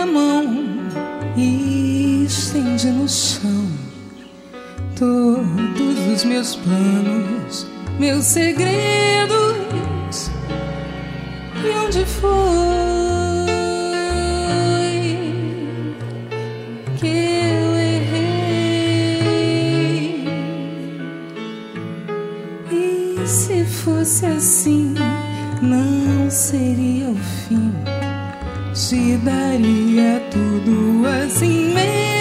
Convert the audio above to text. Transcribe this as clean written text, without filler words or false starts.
mão e estende no chão todos os meus planos, meus segredos. E onde foi que eu errei? E se fosse assim, não seria o fim. Te daria tudo assim mesmo.